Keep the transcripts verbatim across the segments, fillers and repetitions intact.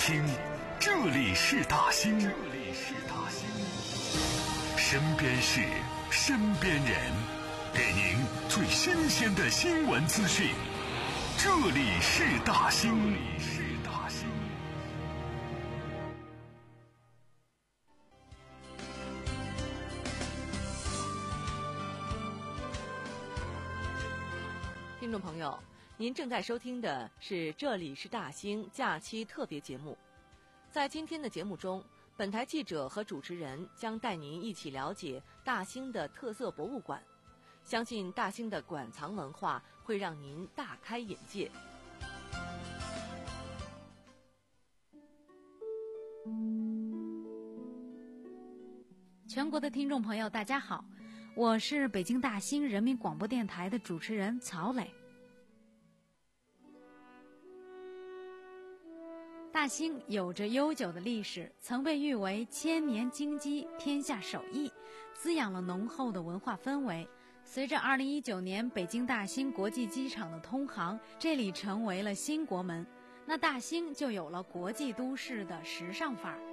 兴，这里是大兴，这里是大兴。身边事，身边人，给您最新鲜的新闻资讯。这里是大兴，这里是大兴。 听众朋友，您正在收听的是这里是大兴假期特别节目。在今天的节目中，本台记者和主持人将带您一起了解大兴的特色博物馆。相信大兴的馆藏文化会让您大开眼界。 全国的听众朋友大家好，我是北京大兴人民广播电台的主持人曹磊。大兴有着悠久的历史，曾被誉为千年京畿天下首义，滋养了浓厚的文化氛围。随着二零一九年北京大兴国际机场的通航，这里成为了新国门，那大兴就有了国际都市的时尚范儿。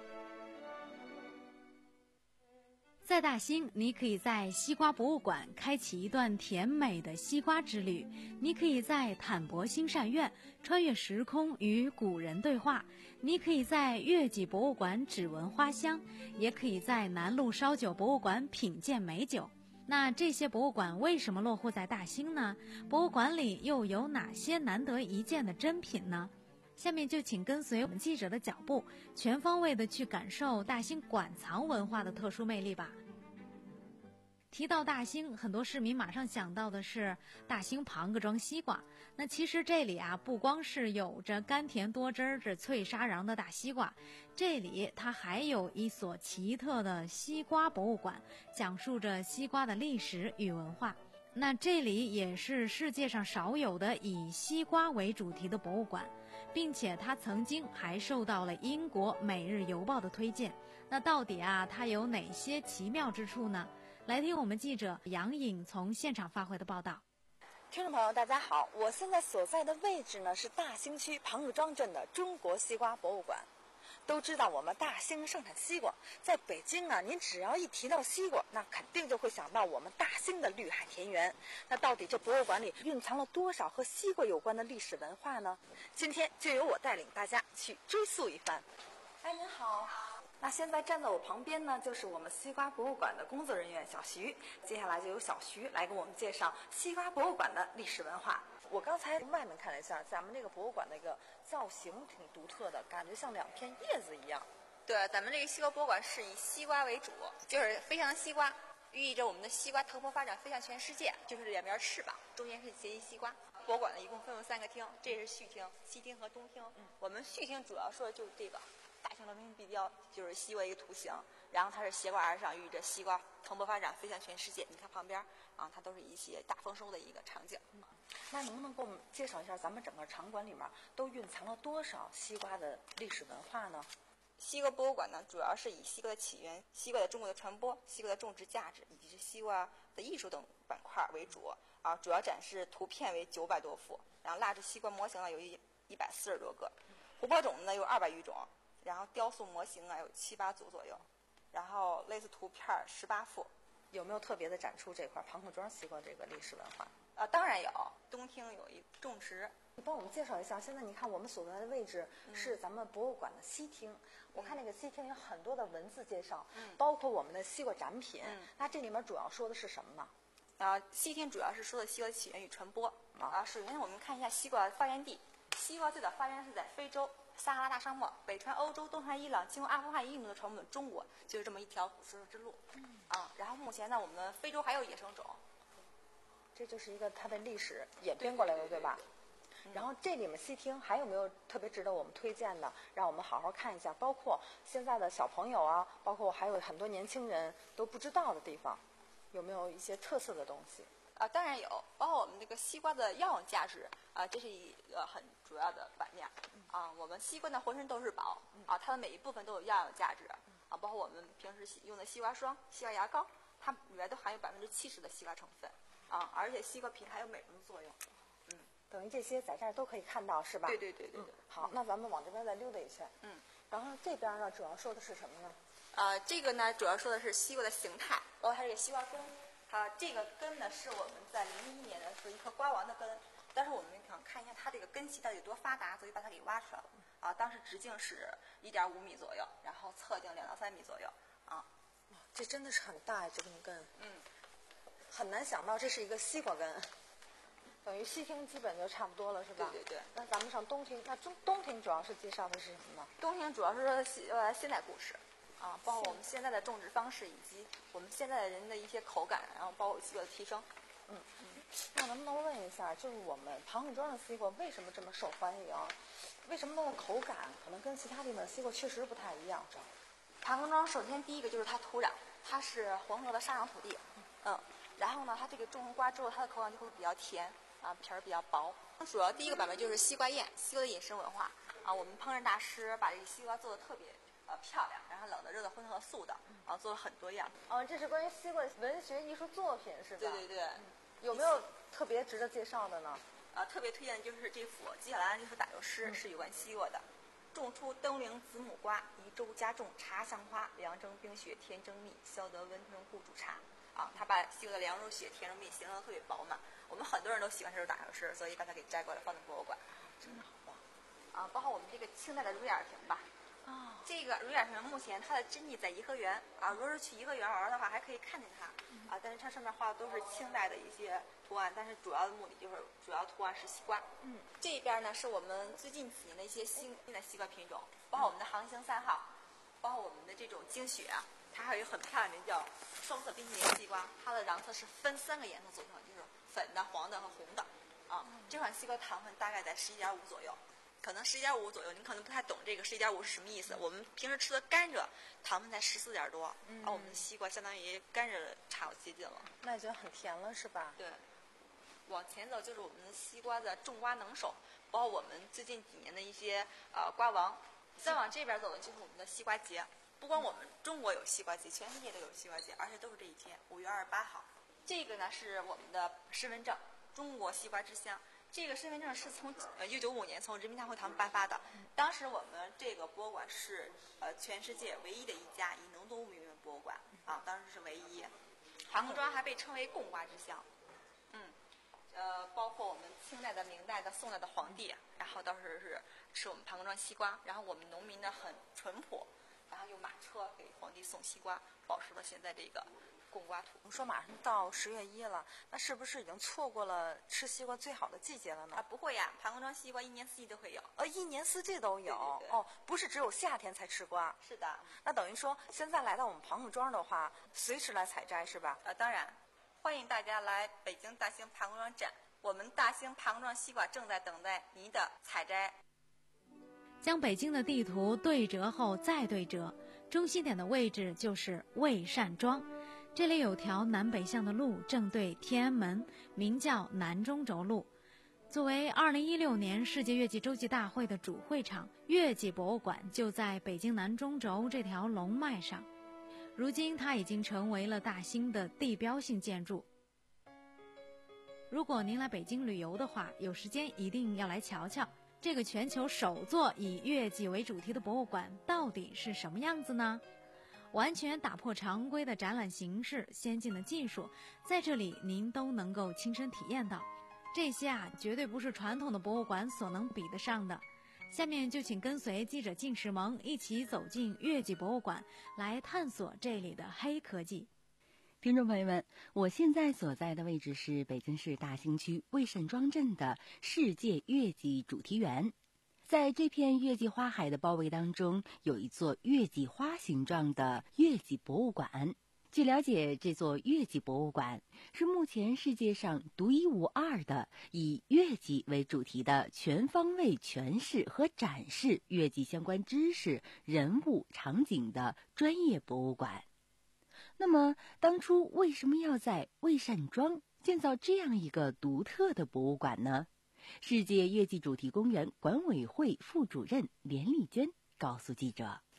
在大兴，你可以在西瓜博物馆开启一段甜美的西瓜之旅，你可以在坦博兴善院穿越时空与古人对话，你可以在月季博物馆只闻花香，也可以在南路烧酒博物馆品鉴美酒。那这些博物馆为什么落户在大兴呢？博物馆里又有哪些难得一见的珍品呢？下面就请跟随我们记者的脚步，全方位的去感受大兴馆藏文化的特殊魅力吧。提到大兴，很多市民马上想到的是大兴庞各庄西瓜。那其实这里啊，不光是有着甘甜多汁的脆沙瓤的大西瓜，这里它还有一所奇特的西瓜博物馆，讲述着西瓜的历史与文化。那这里也是世界上少有的以西瓜为主题的博物馆，并且它曾经还受到了英国《每日邮报》的推荐。那到底啊，它有哪些奇妙之处呢？来听我们记者杨颖从现场发回的报道。 听众朋友大家好，我现在所在的位置呢是大兴区庞各庄镇的中国西瓜博物馆。都知道我们大兴盛产西瓜，在北京啊，您只要一提到西瓜，那肯定就会想到我们大兴的绿海田园。那到底这博物馆里蕴藏了多少和西瓜有关的历史文化呢？今天就由我带领大家去追溯一番。哎，您好。那现在站在我旁边呢，就是我们西瓜博物馆的工作人员小徐。接下来就由小徐来给我们介绍西瓜博物馆的历史文化。我刚才从外面看了一下，咱们这个博物馆那个造型挺独特的，感觉像两片叶子一样。 对，咱们这个西瓜博物馆是以西瓜为主，就是飞翔西瓜，寓意着我们的西瓜蓬勃发展，飞向全世界。就是两边翅膀，中间是结一西瓜。博物馆呢一共分为三个厅，这是序厅、西厅和东厅。嗯，我们序厅主要说的就是这个。大型流明地雕就是西瓜一个图形，然后它是斜挂而上，寓意着西瓜蓬勃发展，飞向全世界。你看旁边啊，它都是一些大丰收的一个场景。 嗯，那能不能给我们介绍一下咱们整个场馆里面都蕴藏了多少西瓜的历史文化呢？ 西瓜博物馆呢，主要是以西瓜的起源、西瓜的中国的传播、西瓜的种植价值以及是西瓜的艺术等板块为主啊，主要展示图片为九百多幅，然后蜡制西瓜模型呢有一一百四十多个，琥珀种呢有二百余种。然后雕塑模型啊有七八组左右，然后类似图片十八幅。 有没有特别的展出这块庞各庄西瓜这个历史文化？ 啊，当然有。东厅有一种植。 你帮我们介绍一下，现在你看我们所在的位置是咱们博物馆的西厅。嗯、我看那个西厅有很多的文字介绍，嗯、包括我们的西瓜展品。嗯、那这里面主要说的是什么呢？ 啊，西厅主要是说的西瓜的起源与传播。啊，首先我们看一下西瓜发源地。西瓜最早发源是在非洲。撒哈拉大沙漠，北传欧洲，东传伊朗，经过阿富汗、印度的传我们中国，就是这么一条古丝之路。嗯啊，然后目前呢，我们非洲还有野生种， 这就是一个它的历史演变过来的， 对, 对, 对, 对吧？嗯、然后这里面西厅还有没有特别值得我们推荐的，让我们好好看一下？包括现在的小朋友啊，包括还有很多年轻人都不知道的地方，有没有一些特色的东西？ 啊，当然有，包括我们这个西瓜的药用价值啊，这是一个很主要的反面啊。我们西瓜呢浑身都是宝啊，它的每一部分都有药用价值啊，包括我们平时用的西瓜霜、西瓜牙膏，它里面都含有百分之七十的西瓜成分啊，而且西瓜皮还有美容作用。嗯， 等于这些在这儿都可以看到，是吧？ 对对对对对。 嗯、好，那咱们往这边再溜达一圈。 嗯。 然后这边呢，主要说的是什么呢？ 呃，这个呢，主要说的是西瓜的形态，包括它这个西瓜根。啊，这个根呢是我们在零一年的时候一颗瓜王的根，但是我们想看一下它这个根系到底有多发达，所以把它给挖出来了。啊，当时直径是一点五米左右，然后侧径两到三米左右。啊， 这真的是很大呀，这根根。 嗯。 很难想到这是一个西瓜根，等于西厅基本就差不多了，是吧？ 对对对。 那咱们上东厅，那中东厅主要是介绍的是什么呢？ 东厅主要是说现呃现代故事。啊，包括我们现在的种植方式，以及我们现在的人的一些口感，然后包括西瓜的提升。 嗯嗯。那能不能问一下，就是我们庞各庄的西瓜为什么这么受欢迎？为什么它的口感可能跟其他地方的西瓜确实不太一样？这庞各庄首先第一个就是它土壤，它是黄河的沙壤土地，嗯，然后呢，它这个种成瓜之后，它的口感就会比较甜，啊，皮儿比较薄。主要第一个版本就是西瓜宴，西瓜的饮食文化啊，我们烹饪大师把这个西瓜做的特别。呃，漂亮，然后冷的、热的、荤和素的，啊，做了很多样。 哦，这是关于西瓜文学艺术作品是吧？ 对对对。 嗯、有没有特别值得介绍的呢？ 啊，特别推荐的就是这幅接下来这幅打油诗、嗯、是有关西瓜的。种出登陵子母瓜，宜州家种茶香花，凉蒸冰雪甜蒸蜜，消得温吞故煮茶。啊，他把西瓜的凉肉雪、甜肉蜜形容的特别饱满。我们很多人都喜欢这首打油诗，所以把它给摘过来放在博物馆。 真的好棒。 啊，包括我们这个清代的乳眼瓶吧。 啊， 这个乳眼瓶目前它的真迹在颐和园啊，如果是去颐和园玩的话，还可以看见它啊。但是它上面画的都是清代的一些图案，但是主要的目的就是主要图案是西瓜。 嗯， 这边呢是我们最近几年的一些新的西瓜品种，包括我们的航行三号，包括我们的这种精雪啊，它还有很漂亮的叫双色冰淇淋西瓜，它的瓤色是分三个颜色组成，就是粉的、黄的和红的啊。这款西瓜糖分大概在十一点五左右。可能十一点五左右，你可能不太懂这个十一点五是什么意思。我们平时吃的甘蔗，糖分才十四点多， 嗯， 而我们的西瓜相当于甘蔗差不接近了。 那就很甜了，是吧？ 对。往前走就是我们的西瓜的种瓜能手，包括我们最近几年的一些呃瓜王。再往这边走的就是我们的西瓜节，不光我们中国有西瓜节，全世界都有西瓜节，而且都是这一天，五月二十八号。这个呢是我们的身份证，中国西瓜之乡。这个身份证是从呃一九九五年从人民大会堂颁发的，当时我们这个博物馆是呃全世界唯一的一家以农作物命名的博物馆啊，当时是唯一。庞各庄还被称为贡瓜之乡，嗯，呃，包括我们清代的、明代的、宋代的皇帝，然后当时是吃我们庞各庄西瓜，然后我们农民呢很淳朴，然后用马车给皇帝送西瓜，保持了现在这个。贡瓜土。 我们说马上到十月一了，那是不是已经错过了吃西瓜最好的季节了呢？ 啊，不会呀，庞各庄西瓜一年四季都会有。 呃，一年四季都有。 对对对哦，不是只有夏天才吃瓜。 是的。 那等于说，现在来到我们庞各庄的话，随时来采摘是吧？ 呃，当然，欢迎大家来北京大兴庞各庄站，我们大兴庞各庄西瓜正在等待您的采摘。 将北京的地图对折后再对折，中心点的位置就是魏善庄。这里有条南北向的路，正对天安门，名叫南中轴路。作为二零一六年世界月季洲际大会的主会场，月季博物馆就在北京南中轴这条龙脉上。如今它已经成为了大兴的地标性建筑。如果您来北京旅游的话，有时间一定要来瞧瞧，这个全球首座以月季为主题的博物馆到底是什么样子呢？完全打破常规的展览形式，先进的技术，在这里您都能够亲身体验到。这些啊，绝对不是传统的博物馆所能比得上的。下面就请跟随记者靳石萌一起走进月季博物馆，来探索这里的黑科技。 听众朋友们，我现在所在的位置是北京市大兴区魏慎庄镇的世界月季主题园。在这片月季花海的包围当中，有一座月季花形状的月季博物馆。据了解，这座月季博物馆是目前世界上独一无二的以月季为主题的全方位诠释和展示月季相关知识、人物、场景的专业博物馆。那么，当初为什么要在魏善庄建造这样一个独特的博物馆呢？世界月季主题公园管委会副主任连丽娟告诉记者：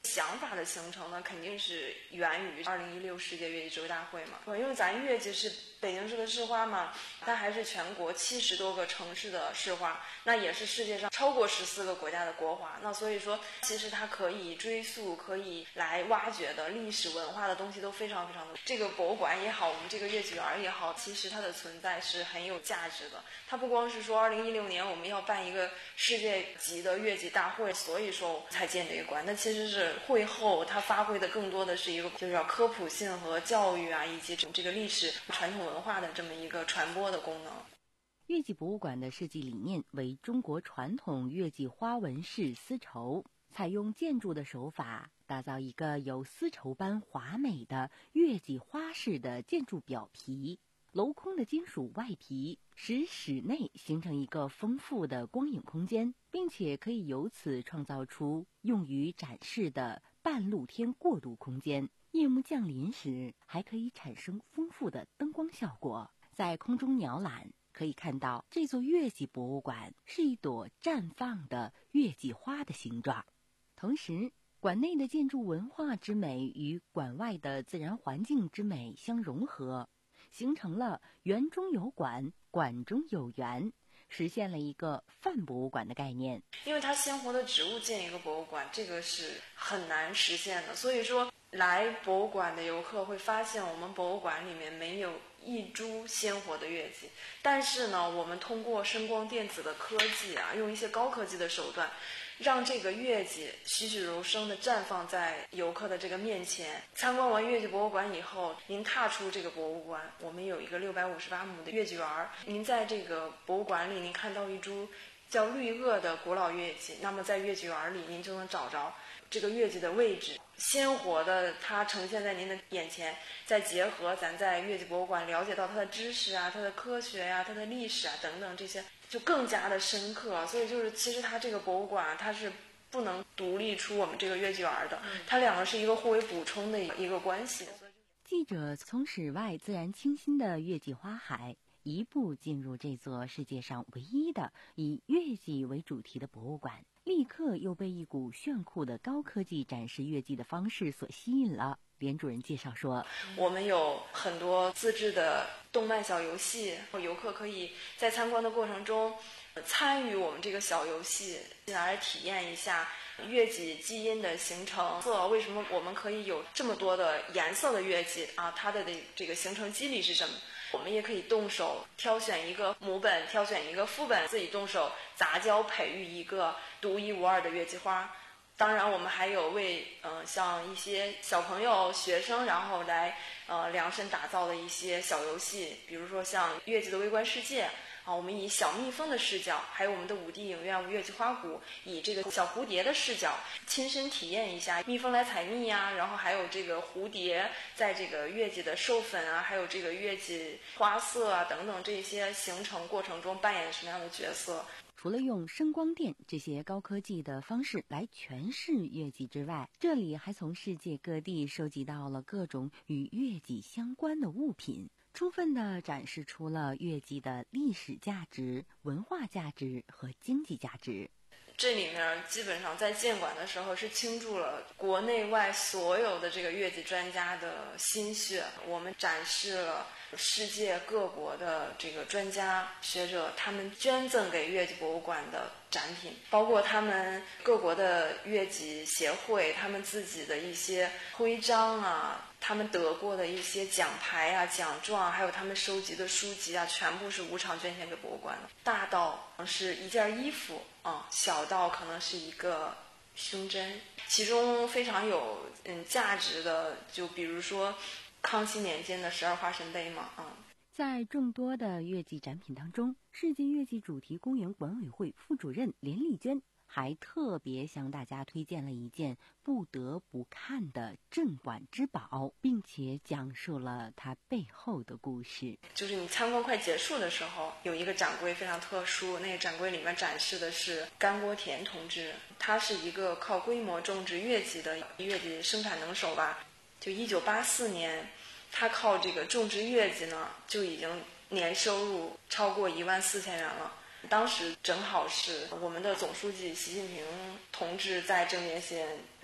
想法的形成呢，肯定是源于二零一六世界乐器指挥大会嘛。因为咱乐器是北京市的市花嘛，它还是全国七十多个城市的市花，那也是世界上超过十四个国家的国花。那所以说，其实它可以追溯、可以来挖掘的历史文化的东西都非常非常的。这个博物馆也好，我们这个乐器园也好，其实它的存在是很有价值的。它不光是说二零一六年我们要办一个世界级的乐器大会，所以说才建这个馆。那其实是会后它发挥的更多的是一个就是要科普性和教育啊，以及这个历史传统文化的这么一个传播的功能。 乐器博物馆的设计理念为中国传统乐器花纹式丝绸，采用建筑的手法，打造一个有丝绸般华美的乐器花式的建筑表皮。镂空的金属外皮使室内形成一个丰富的光影空间，并且可以由此创造出用于展示的半露天过渡空间。夜幕降临时，还可以产生丰富的灯光效果。在空中鸟览，可以看到这座乐器博物馆是一朵绽放的乐器花的形状。同时，馆内的建筑文化之美与馆外的自然环境之美相融合，形成了园中有馆，馆中有园，实现了一个泛博物馆的概念。 因为它鲜活的植物建一个博物馆，这个是很难实现的。所以说，来博物馆的游客会发现，我们博物馆里面没有一株鲜活的乐器，但是呢，我们通过声光电子的科技啊，用一些高科技的手段，让这个乐器栩栩如生地绽放在游客的这个面前。参观完乐器博物馆以后，您踏出这个博物馆，我们有一个六百五十八亩的乐器园儿。您在这个博物馆里，您看到一株叫绿萼的古老乐器，那么在乐器园里，您就能找着这个乐器的位置，鲜活的它呈现在您的眼前。再结合咱在乐器博物馆了解到它的知识啊、它的科学呀、啊、它的历史啊等等，这些就更加的深刻。所以就是其实它这个博物馆它是不能独立出我们这个乐器园的，它两个是一个互为补充的一个关系。 记者从室外自然清新的乐器花海一步进入这座世界上唯一的以乐器为主题的博物馆，立刻又被一股炫酷的高科技展示乐器的方式所吸引了。连主任介绍说， 我们有很多自制的动漫小游戏，游客可以在参观的过程中参与我们这个小游戏，来体验一下乐器基因的形成。为什么我们可以有这么多的颜色的乐器啊？它的这个形成机理是什么？我们也可以动手挑选一个母本，挑选一个副本，自己动手杂交培育一个独一无二的乐器花。当然我们还有为呃像一些小朋友学生然后来呃量身打造的一些小游戏，比如说像乐器的微观世界啊，我们以小蜜蜂的视角，还有我们的五 D 影院乐器花鼓以这个小蝴蝶的视角亲身体验一下蜜蜂来采蜜呀、啊，然后还有这个蝴蝶在这个乐器的授粉啊，还有这个乐器花色啊等等这些形成过程中扮演什么样的角色。 除了用声光电这些高科技的方式来诠释乐器之外，这里还从世界各地收集到了各种与乐器相关的物品，充分地展示出了乐器的历史价值、文化价值和经济价值。 这里面基本上在建馆的时候是倾注了国内外所有的这个乐器专家的心血，我们展示了世界各国的这个专家学者他们捐赠给乐器博物馆的展品，包括他们各国的乐器协会他们自己的一些徽章啊，他们得过的一些奖牌啊、奖状，还有他们收集的书籍啊，全部是无偿捐献给博物馆的。大到是一件衣服啊，小到可能是一个胸针，其中非常有嗯价值的，就比如说康熙年间的十二花神杯嘛，嗯。 在众多的乐器展品当中，世界乐器主题公园管委会副主任连丽娟还特别向大家推荐了一件不得不看的镇馆之宝，并且讲述了它背后的故事。 就是你参观快结束的时候，有一个展柜非常特殊，那个展柜里面展示的是甘国田同志，他是一个靠规模种植乐器的乐器生产能手吧。就一九八四年，他靠这个种植乐器呢，就已经年收入超过一万四千元了。当时正好是我们的总书记习近平同志在正年线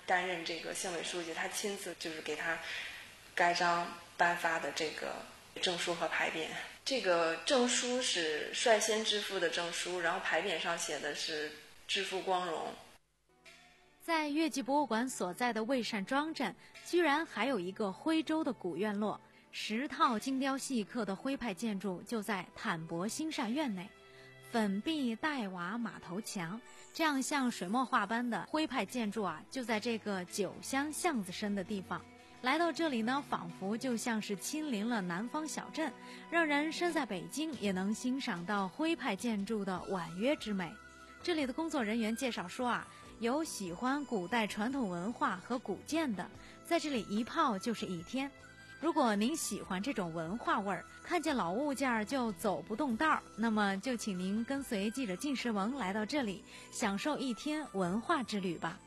担任这个县委书记，他亲自就是给他盖章颁发的这个证书和牌匾。这个证书是率先致富的证书，然后牌匾上写的是致富光荣。 在越剧博物馆所在的魏善庄镇，居然还有一个徽州的古院落，十套精雕细刻的徽派建筑就在坦博兴善院内。粉壁黛瓦马头墙，这样像水墨画般的徽派建筑啊，就在这个九乡巷子深的地方。来到这里呢，仿佛就像是亲临了南方小镇，让人身在北京也能欣赏到徽派建筑的婉约之美。这里的工作人员介绍说啊，有喜欢古代传统文化和古建的，在这里一泡就是一天。如果您喜欢这种文化味儿，看见老物件就走不动道儿，那么就请您跟随记者靳时萌来到这里，享受一天文化之旅吧。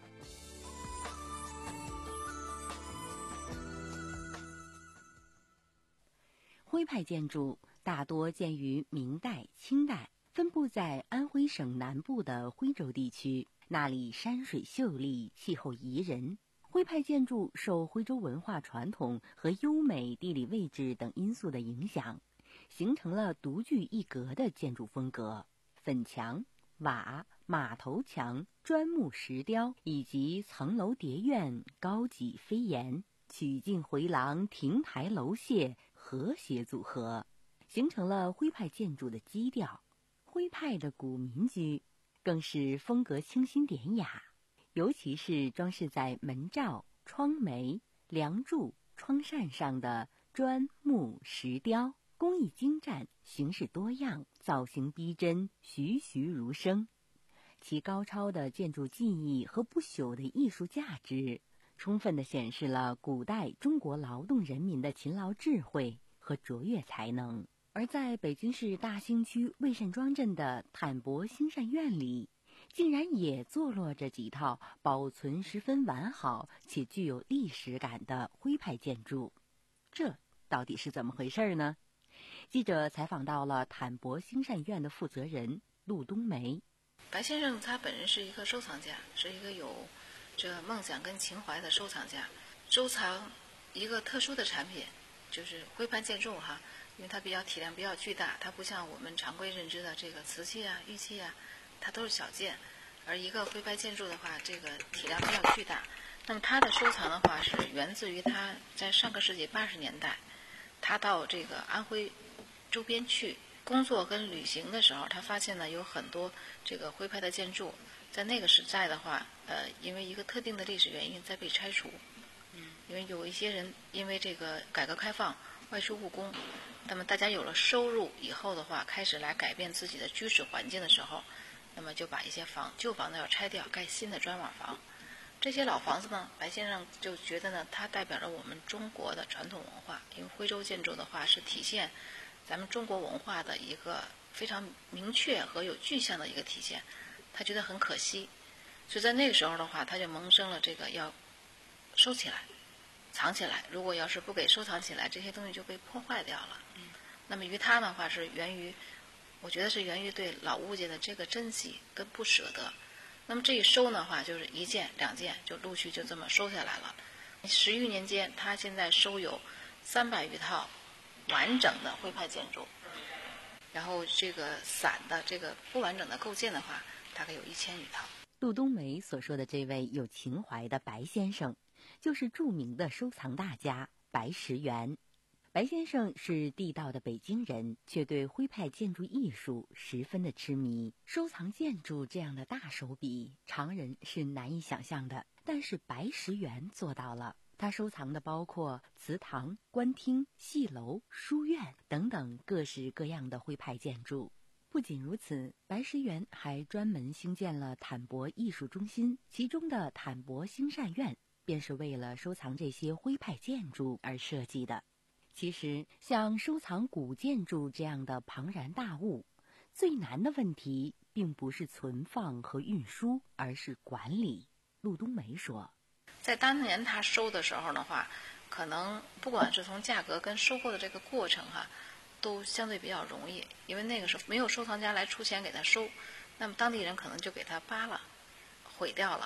徽派建筑大多建于明代、清代，分布在安徽省南部的徽州地区，那里山水秀丽，气候宜人。徽派建筑受徽州文化传统和优美地理位置等因素的影响，形成了独具一格的建筑风格。粉墙、瓦、马头墙、砖木石雕以及层楼叠院、高脊飞檐、曲径回廊、亭台楼榭和谐组合，形成了徽派建筑的基调。徽派的古民居更是风格清新典雅，尤其是装饰在门罩、窗楣、梁柱、窗扇上的砖木石雕，工艺精湛，形式多样，造型逼真，栩栩如生。其高超的建筑技艺和不朽的艺术价值，充分地显示了古代中国劳动人民的勤劳智慧和卓越才能。而在北京市大兴区魏善庄镇的坦博兴善院里，竟然也坐落着几套保存十分完好且具有历史感的徽派建筑，这到底是怎么回事呢？记者采访到了坦博兴善院的负责人陆冬梅。 白先生他本人是一个收藏家，是一个有这梦想跟情怀的收藏家，收藏一个特殊的产品，就是徽派建筑哈，因为它比较体量比较巨大，它不像我们常规认知的这个瓷器啊、玉器啊，它都是小件，而一个徽派建筑的话，这个体量比较巨大。那么他的收藏的话，是源自于他在上个世纪八十年代，他到这个安徽周边去工作跟旅行的时候，他发现呢有很多这个徽派的建筑，在那个时代的话，呃，因为一个特定的历史原因在被拆除。嗯，因为有一些人因为这个改革开放外出务工，那么大家有了收入以后的话，开始来改变自己的居住环境的时候，那么就把一些房旧房子要拆掉，盖新的砖瓦房。这些老房子呢，白先生就觉得呢，它代表着我们中国的传统文化，因为徽州建筑的话是体现咱们中国文化的一个非常明确和有具象的一个体现，他觉得很可惜，所以在那个时候的话，他就萌生了这个要收起来、藏起来。如果要是不给收藏起来，这些东西就被破坏掉了。嗯，那么于他的话是源于，我觉得是源于对老物件的这个珍惜跟不舍得。那么这一收的话，就是一件两件就陆续就这么收下来了。十余年间，他现在收有三百余套完整的徽派建筑，然后这个散的这个不完整的构件的话，大概有一千余套。 陆冬梅所说的这位有情怀的白先生，就是著名的收藏大家白石元。白先生是地道的北京人，却对徽派建筑艺术十分的痴迷。收藏建筑这样的大手笔，常人是难以想象的，但是白石元做到了。他收藏的包括祠堂、官厅、戏楼、书院等等各式各样的徽派建筑。不仅如此，白石元还专门兴建了坦博艺术中心，其中的坦博兴善院便是为了收藏这些徽派建筑而设计的。其实，像收藏古建筑这样的庞然大物，最难的问题并不是存放和运输，而是管理。陆冬梅说， 在当年他收的时候的话，可能不管是从价格跟收购的这个过程哈，都相对比较容易，因为那个时候没有收藏家来出钱给他收，那么当地人可能就给他扒了、毁掉了。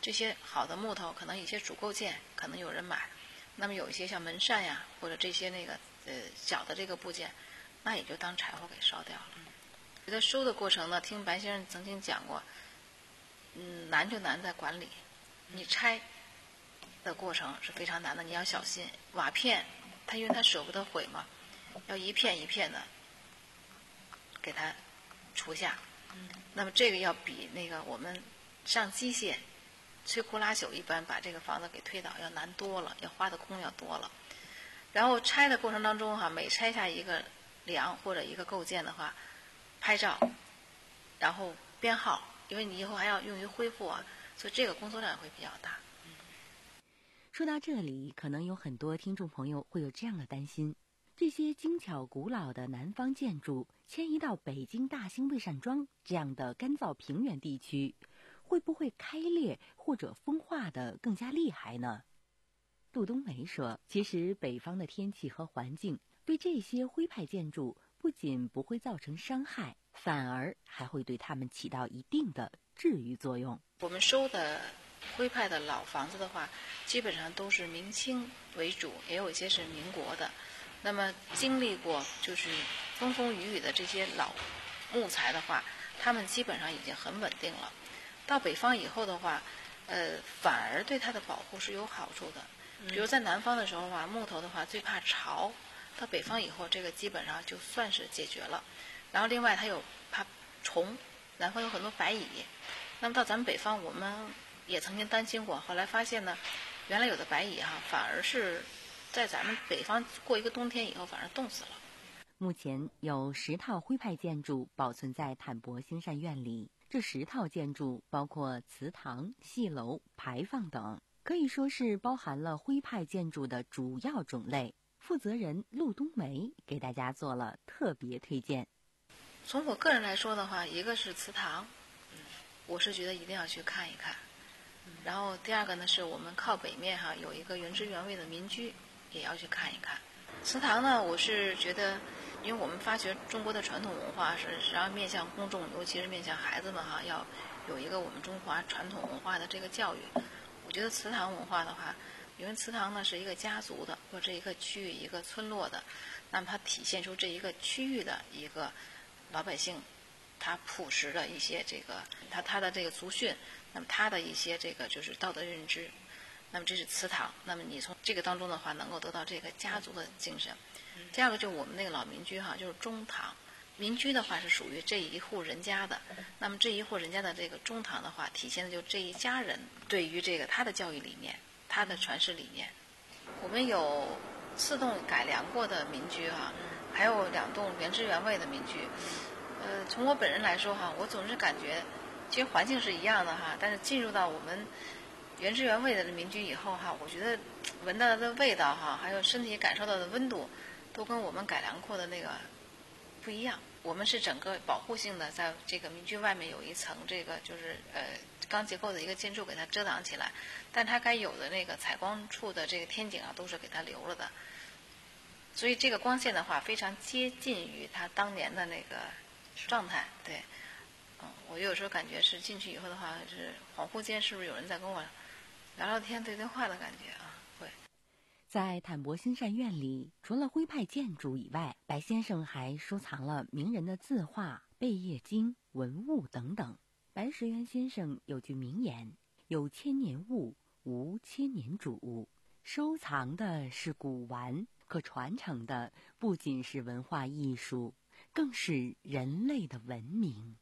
这些好的木头可能一些主构件可能有人买，那么有一些像门扇呀或者这些那个呃小的这个部件，那也就当柴火给烧掉了。觉得收的过程呢，听白先生曾经讲过，嗯，难就难在管理。你拆的过程是非常难的，你要小心。瓦片它因为它舍不得毁嘛，要一片一片的给它除下。那么这个要比那个我们上机械摧枯拉朽一般把这个房子给推倒要难多了，要花的工要多了。然后拆的过程当中哈，每拆下一个梁或者一个构件的话，拍照，然后编号，因为你以后还要用于恢复啊，所以这个工作量会比较大。 说到这里，可能有很多听众朋友会有这样的担心：这些精巧古老的南方建筑迁移到北京大兴魏善庄这样的干燥平原地区，会不会开裂或者风化的更加厉害呢？陆冬梅说，其实北方的天气和环境对这些徽派建筑不仅不会造成伤害，反而还会对它们起到一定的治愈作用。 我们收的徽派的老房子的话，基本上都是明清为主，也有一些是民国的。那么经历过就是风风雨雨的这些老木材的话，它们基本上已经很稳定了。到北方以后的话，呃，反而对它的保护是有好处的。比如在南方的时候啊，木头的话最怕潮，到北方以后，这个基本上就算是解决了。然后另外它有怕虫，南方有很多白蚁。那么到咱们北方，我们也曾经担心过，后来发现呢，原来有的白蚁哈、啊，反而是在咱们北方过一个冬天以后，反而冻死了。 目前有十套徽派建筑保存在坦博兴善院里，这十套建筑包括祠堂、戏楼、牌坊等，可以说是包含了徽派建筑的主要种类。负责人陆冬梅给大家做了特别推荐。 从我个人来说的话，一个是祠堂，我是觉得一定要去看一看。然后第二个呢，是我们靠北面哈有一个原汁原味的民居，也要去看一看。祠堂呢，我是觉得，因为我们发掘中国的传统文化是实际上面向公众，尤其是面向孩子们哈，要有一个我们中华传统文化的这个教育。我觉得祠堂文化的话，因为祠堂呢是一个家族的或者一个区域一个村落的，那么它体现出这一个区域的一个老百姓他朴实的一些这个他他的这个族训，那么他的一些这个就是道德认知，那么这是祠堂。那么你从这个当中的话，能够得到这个家族的精神。第二个就是我们那个老民居哈，就是中堂。民居的话是属于这一户人家的，那么这一户人家的这个中堂的话，体现的就这一家人对于这个他的教育理念，他的传世理念。我们有四栋改良过的民居哈，还有两栋原汁原味的民居。呃，从我本人来说哈，我总是感觉，其实环境是一样的哈，但是进入到我们原汁原味的民居以后哈，我觉得闻到的味道哈，还有身体感受到的温度，都跟我们改良过的那个不一样。我们是整个保护性的，在这个民居外面有一层这个就是呃钢结构的一个建筑给它遮挡起来，但它该有的那个采光处的这个天井啊，都是给它留了的。所以这个光线的话，非常接近于它当年的那个状态。对，嗯，我有时候感觉是进去以后的话，是恍惚间是不是有人在跟我聊聊天、对对话的感觉啊？会。 在坦博兴善院里，除了徽派建筑以外，白先生还收藏了名人的字画、贝叶经、文物等等。白石原先生有句名言：有千年物，无千年主。收藏的是古玩，可传承的不仅是文化艺术，更是人类的文明。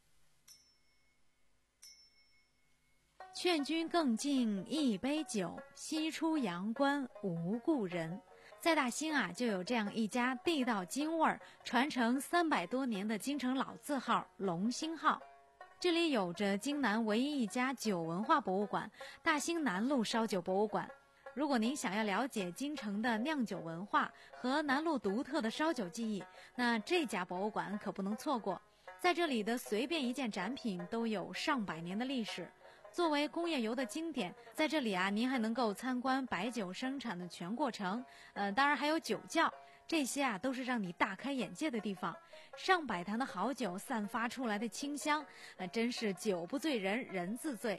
劝君更尽一杯酒，西出阳关无故人。在大兴啊，就有这样一家地道京味儿、传承三百多年的京城老字号龙兴号。这里有着京南唯一一家酒文化博物馆——大兴南路烧酒博物馆。如果您想要了解京城的酿酒文化和南路独特的烧酒技艺，那这家博物馆可不能错过。在这里的随便一件展品都有上百年的历史。作为工业油的经典，在这里啊，您还能够参观白酒生产的全过程，呃，当然还有酒窖，这些啊都是让你大开眼界的地方。上百坛的好酒散发出来的清香，呃，真是酒不醉人人自醉。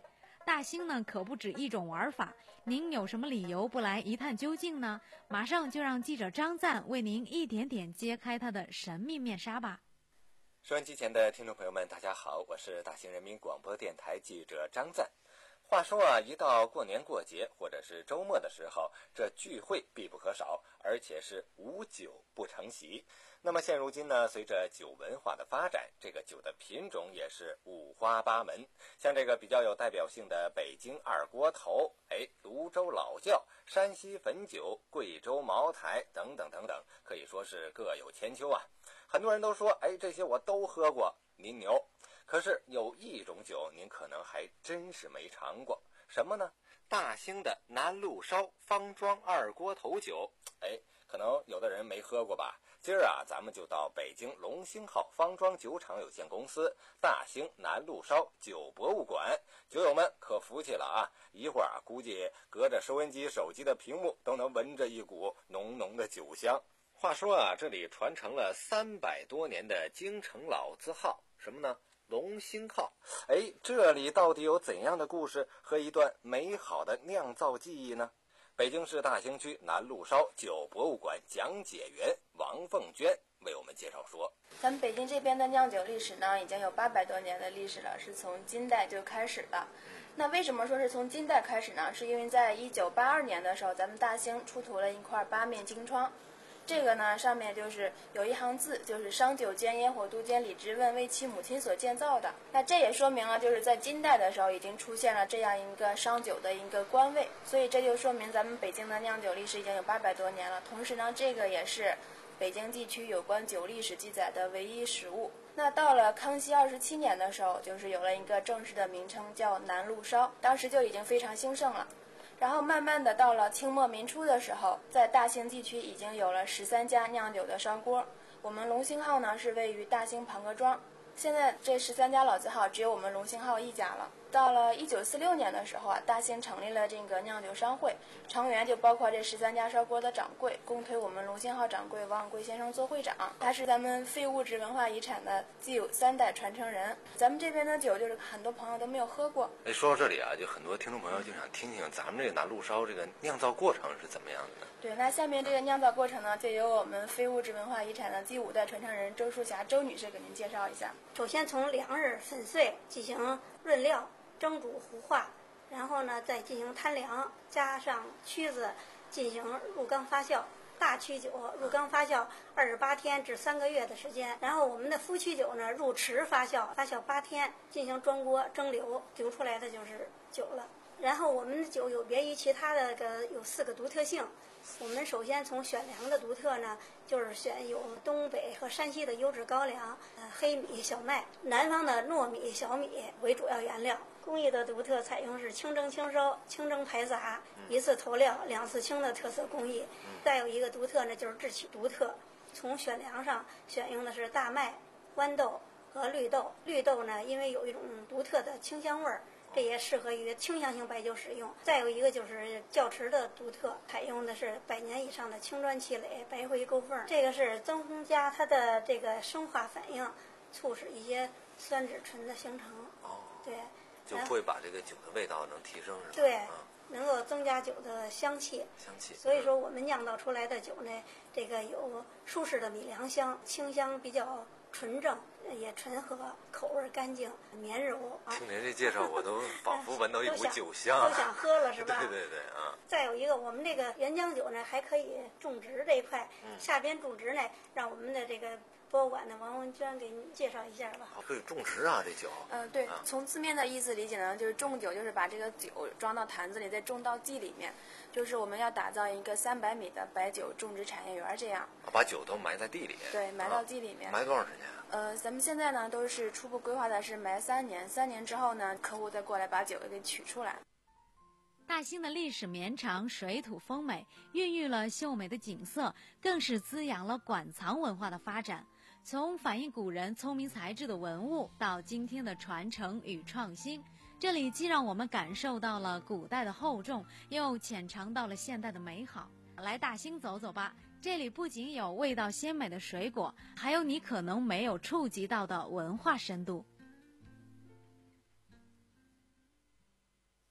大兴呢可不止一种玩法，您有什么理由不来一探究竟呢？马上就让记者张赞为您一点点揭开它的神秘面纱吧。 收音机前的听众朋友们，大家好，我是大兴人民广播电台记者张赞。话说啊，一到过年过节或者是周末的时候，这聚会必不可少，而且是无酒不成席。那么现如今呢，随着酒文化的发展，这个酒的品种也是五花八门。像这个比较有代表性的北京二锅头，哎，泸州老窖、山西汾酒、贵州茅台等等等等，可以说是各有千秋啊。很多人都说，哎，这些我都喝过，您牛。可是有一种酒您可能还真是没尝过，什么呢？大兴的南路烧方庄二锅头酒。哎，可能有的人没喝过吧。今儿啊，咱们就到北京龙兴号方庄酒厂有限公司大兴南路烧酒博物馆，酒友们可服气了啊！一会儿啊，估计隔着收音机手机的屏幕都能闻着一股浓浓的酒香。话说啊，这里传承了三百多年的京城老字号，什么呢？龙兴号。哎，这里到底有怎样的故事和一段美好的酿造记忆呢？北京市大兴区南路烧酒博物馆讲解员王凤娟为我们介绍说， 咱们北京这边的酿酒历史呢，已经有八百多年的历史了，是从金代就开始了。那为什么说是从金代开始呢？是因为在一九八二年的时候，咱们大兴出土了一块八面金窗。这个呢，上面就是有一行字，就是商九监烟火都监李之问为其母亲所建造的。那这也说明了，就是在金代的时候已经出现了这样一个商酒的一个官位，所以这就说明咱们北京的酿酒历史已经有八百多年了。同时呢，这个也是北京地区有关酒历史记载的唯一实物。那到了康熙二十七年的时候，就是有了一个正式的名称叫南路烧，当时就已经非常兴盛了。然后慢慢的到了清末民初的时候，在大兴地区已经有了十三家酿酒的烧锅。我们龙兴号呢是位于大兴庞各庄，现在这十三家老字号只有我们龙兴号一家了。到了一九四六年的时候啊，大兴成立了这个酿酒商会，成员就包括这十三家烧锅的掌柜，共推我们龙兴号掌柜王贵先生做会长。他是咱们非物质文化遗产的既有三代传承人。咱们这边的酒就是很多朋友都没有喝过。 哎，说到这里啊，就很多听众朋友就想听听咱们这个南路烧这个酿造过程是怎么样的呢？ 对，那下面这个酿造过程呢，就由我们非物质文化遗产的第五代传承人周淑霞周女士给您介绍一下。 首先从粮食粉碎进行润料、蒸煮、糊化，然后呢再进行摊凉，加上曲子进行入缸发酵。大曲酒入缸发酵二十八天至三个月的时间，然后我们的副曲酒呢入池发酵，发酵八天，进行装锅蒸馏，馏出来的就是酒了。然后我们的酒有别于其他的个有四个独特性。我们首先从选粮的独特呢，就是选有东北和山西的优质高粱，呃，黑米、小麦，南方的糯米、小米为主要原料。工艺的独特采用是清蒸清烧、清蒸排杂、一次投料、两次清的特色工艺。再有一个独特呢，就是制曲独特。从选粮上选用的是大麦、豌豆和绿豆。绿豆呢，因为有一种独特的清香味儿，这也适合于清香型白酒使用。再有一个就是窖池的独特，采用的是百年以上的青砖砌垒、白灰勾缝，这个是增加它的这个生化反应，促使一些酸酯醇的形成。 哦， 对， 就会把这个酒的味道能提升，是吧？ 对，啊，能够增加酒的香气。 香气。 所以说我们酿造出来的酒呢，这个有舒适的米粮香，清香比较纯正，也醇和，口味干净绵柔啊。 听您这介绍，我都仿佛闻到一股酒香， 都想喝了是吧？ 对对对啊。 再有一个，我们这个原浆酒呢，还可以种植这一块， 嗯、 下边种植呢，让我们的这个博物馆的王文娟给您介绍一下吧。 可以种植啊，这酒。 嗯、呃，对、啊，从字面的意思理解呢，就是种酒，就是把这个酒装到坛子里，再种到地里面，就是我们要打造一个三百米的白酒种植产业园，这样。 把酒都埋在地里。 对，埋到地里面。 啊、埋多长时间？ 呃，咱们现在呢都是初步规划的是埋三年，三年之后呢，客户再过来把酒给取出来。 大兴的历史绵长，水土丰美，孕育了秀美的景色，更是滋养了馆藏文化的发展。从反映古人聪明才智的文物，到今天的传承与创新，这里既让我们感受到了古代的厚重，又浅尝到了现代的美好。来大兴走走吧，这里不仅有味道鲜美的水果，还有你可能没有触及到的文化深度。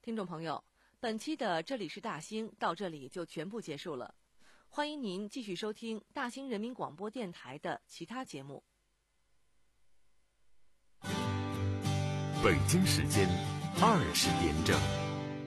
听众朋友，本期的这里是大兴到这里就全部结束了，欢迎您继续收听大兴人民广播电台的其他节目。 北京时间二十点整。